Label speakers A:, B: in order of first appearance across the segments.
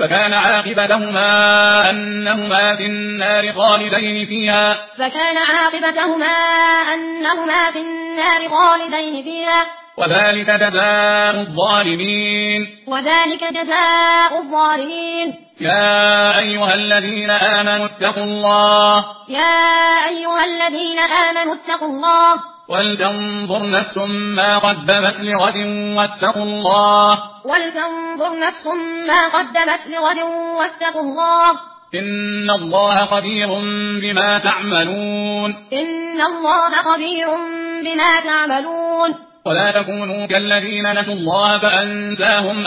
A: فكان عاقبتهما أنهما في النار خالدين فيها. وذلك جزاء الظالمين. يا أيها الذين آمنوا اتقوا الله ولتنظر نفس ما قدمت لغد واتقوا الله إن الله خبير بما تعملون. ولا تكونوا كالذين نسوا الله فأنساهم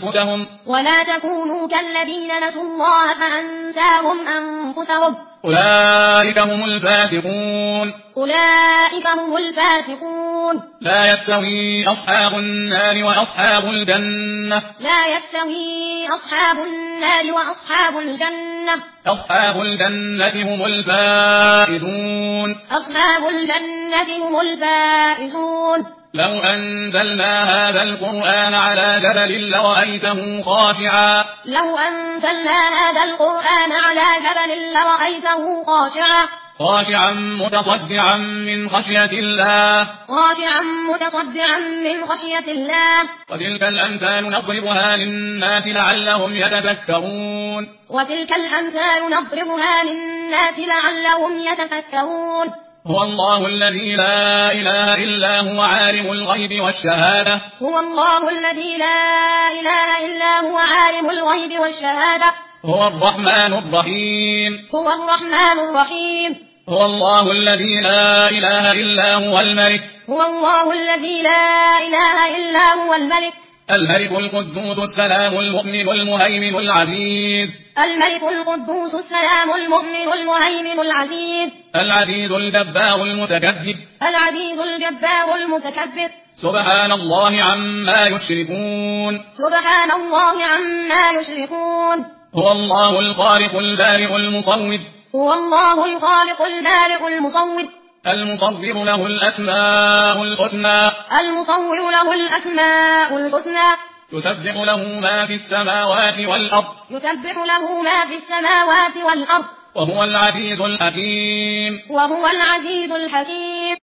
A: أنفسهم أولئك هم الفاسقون. لا يستوي أصحاب النار وأصحاب الجنة أصحاب الجنة هم الفائزون. لو أنزلنا هذا القرآن على جبل لرأيته خاشعا متصدعا من خشية الله. وتلك الأمثال نضربها للناس لعلهم يتفكرون. هو الله الذي لا إله إلا هو عالم الغيب والشهادة هو الرحمن الرحيم. هو الله الذي لا إله إلا هو الملك القدوس السلام المؤمن المهيمن العزيز العزيز الجبار المتكبر سبحان الله عما يشركون. هو الله الخالق البارئ المصور المصور له الأسماء الحسنى يسبح له ما في السماوات والأرض وهو العزيز الحكيم.